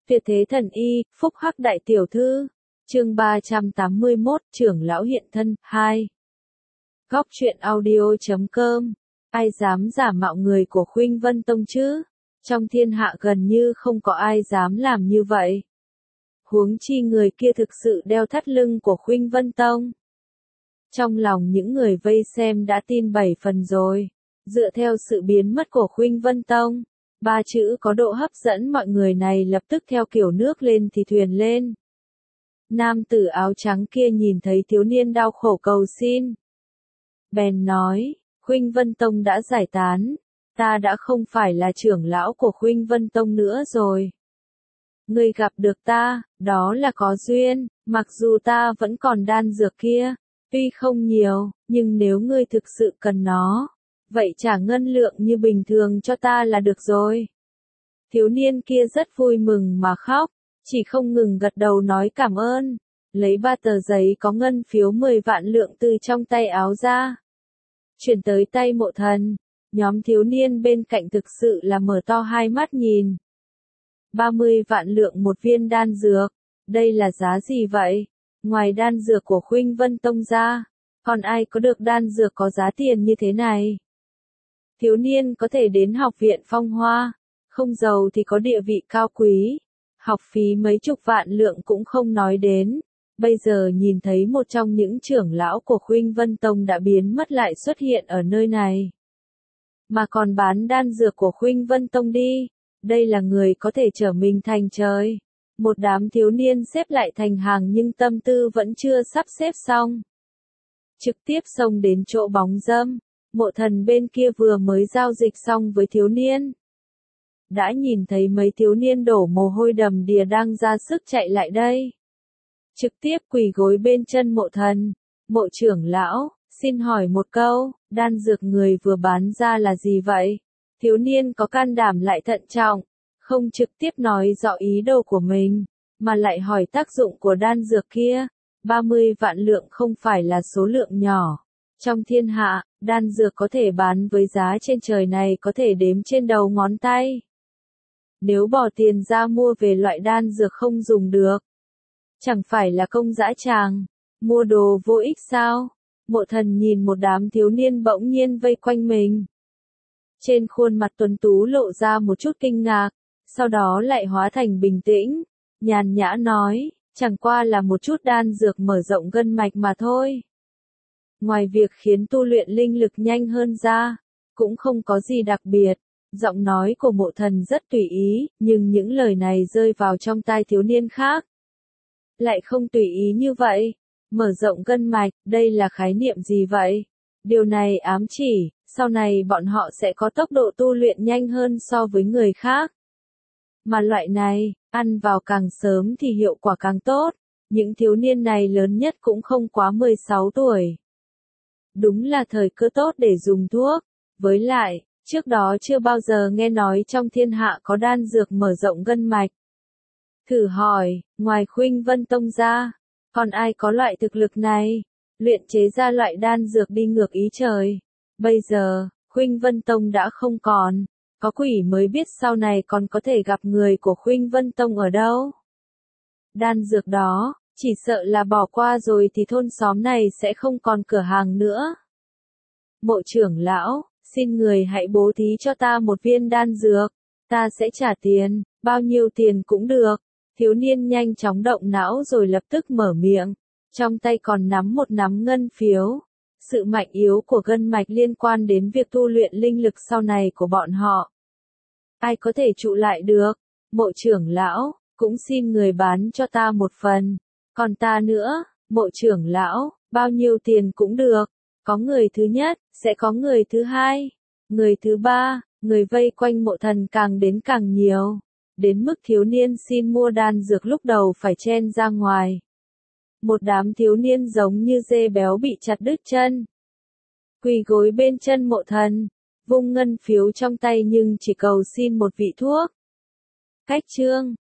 Tuyệt thế thần y, phúc hắc đại tiểu thư. Chương 381, trưởng lão hiện thân, 2. Góc truyện audio.com. Ai dám giả mạo người của Khuynh Vân Tông chứ? Trong thiên hạ gần như không có ai dám làm như vậy. Huống chi người kia thực sự đeo thắt lưng của Khuynh Vân Tông. Trong lòng những người vây xem đã tin 7 phần rồi. Dựa theo sự biến mất của Khuynh Vân Tông, 3 chữ có độ hấp dẫn mọi người này lập tức theo kiểu nước lên thì thuyền lên. Nam tử áo trắng kia nhìn thấy thiếu niên đau khổ cầu xin. Bèn nói, Khuynh Vân Tông đã giải tán, ta đã không phải là trưởng lão của Khuynh Vân Tông nữa rồi. Ngươi gặp được ta, đó là có duyên, mặc dù ta vẫn còn đan dược kia, tuy không nhiều, nhưng nếu ngươi thực sự cần nó, vậy trả ngân lượng như bình thường cho ta là được rồi. Thiếu niên kia rất vui mừng mà khóc, chỉ không ngừng gật đầu nói cảm ơn, lấy 3 tờ giấy có ngân phiếu 10 vạn lượng từ trong tay áo ra. Chuyển tới tay Mộ Thần, nhóm thiếu niên bên cạnh thực sự là mở to hai mắt nhìn. 30 vạn lượng một viên đan dược, đây là giá gì vậy? Ngoài đan dược của Khuynh Vân Tông ra, còn ai có được đan dược có giá tiền như thế này? Thiếu niên có thể đến học viện Phong Hoa, không giàu thì có địa vị cao quý, học phí mấy chục vạn lượng cũng không nói đến. Bây giờ nhìn thấy một trong những trưởng lão của Khuynh Vân Tông đã biến mất lại xuất hiện ở nơi này. Mà còn bán đan dược của Khuynh Vân Tông đi, đây là người có thể trở mình thành trời. Một đám thiếu niên xếp lại thành hàng nhưng tâm tư vẫn chưa sắp xếp xong. Trực tiếp xông đến chỗ bóng râm, Mộ Thần bên kia vừa mới giao dịch xong với thiếu niên. Đã nhìn thấy mấy thiếu niên đổ mồ hôi đầm đìa đang ra sức chạy lại đây. Trực tiếp quỳ gối bên chân Mộ Thần. Mộ trưởng lão, xin hỏi một câu, đan dược người vừa bán ra là gì vậy? Thiếu niên có can đảm lại thận trọng, không trực tiếp nói rõ ý đồ của mình, mà lại hỏi tác dụng của đan dược kia. 30 vạn lượng không phải là số lượng nhỏ. Trong thiên hạ, đan dược có thể bán với giá trên trời này có thể đếm trên đầu ngón tay. Nếu bỏ tiền ra mua về loại đan dược không dùng được, chẳng phải là công dã tràng, mua đồ vô ích sao? Mộ Thần nhìn một đám thiếu niên bỗng nhiên vây quanh mình. Trên khuôn mặt tuấn tú lộ ra một chút kinh ngạc, sau đó lại hóa thành bình tĩnh, nhàn nhã nói, chẳng qua là một chút đan dược mở rộng gân mạch mà thôi. Ngoài việc khiến tu luyện linh lực nhanh hơn ra, cũng không có gì đặc biệt. Giọng nói của Mộ Thần rất tùy ý, nhưng những lời này rơi vào trong tai thiếu niên khác. Lại không tùy ý như vậy. Mở rộng gân mạch, đây là khái niệm gì vậy? Điều này ám chỉ, sau này bọn họ sẽ có tốc độ tu luyện nhanh hơn so với người khác. Mà loại này, ăn vào càng sớm thì hiệu quả càng tốt. Những thiếu niên này lớn nhất cũng không quá 16 tuổi. Đúng là thời cơ tốt để dùng thuốc. Với lại, trước đó chưa bao giờ nghe nói trong thiên hạ có đan dược mở rộng gân mạch. Thử hỏi, ngoài Khuynh Vân Tông ra, còn ai có loại thực lực này? Luyện chế ra loại đan dược đi ngược ý trời. Bây giờ, Khuynh Vân Tông đã không còn. Có quỷ mới biết sau này còn có thể gặp người của Khuynh Vân Tông ở đâu. Đan dược đó, chỉ sợ là bỏ qua rồi thì thôn xóm này sẽ không còn cửa hàng nữa. Mộ trưởng lão, xin người hãy bố thí cho ta một viên đan dược, ta sẽ trả tiền, bao nhiêu tiền cũng được. Thiếu niên nhanh chóng động não rồi lập tức mở miệng, trong tay còn nắm một nắm ngân phiếu. Sự mạnh yếu của gân mạch liên quan đến việc tu luyện linh lực sau này của bọn họ. Ai có thể trụ lại được? Mộ trưởng lão, cũng xin người bán cho ta một phần. Còn ta nữa, Mộ trưởng lão, bao nhiêu tiền cũng được. Có người thứ nhất, sẽ có người thứ hai, người thứ ba, người vây quanh Mộ Thần càng đến càng nhiều. Đến mức thiếu niên xin mua đan dược lúc đầu phải chen ra ngoài. Một đám thiếu niên giống như dê béo bị chặt đứt chân. Quỳ gối bên chân Mộ Thần, vung ngân phiếu trong tay nhưng chỉ cầu xin một vị thuốc. Cách chương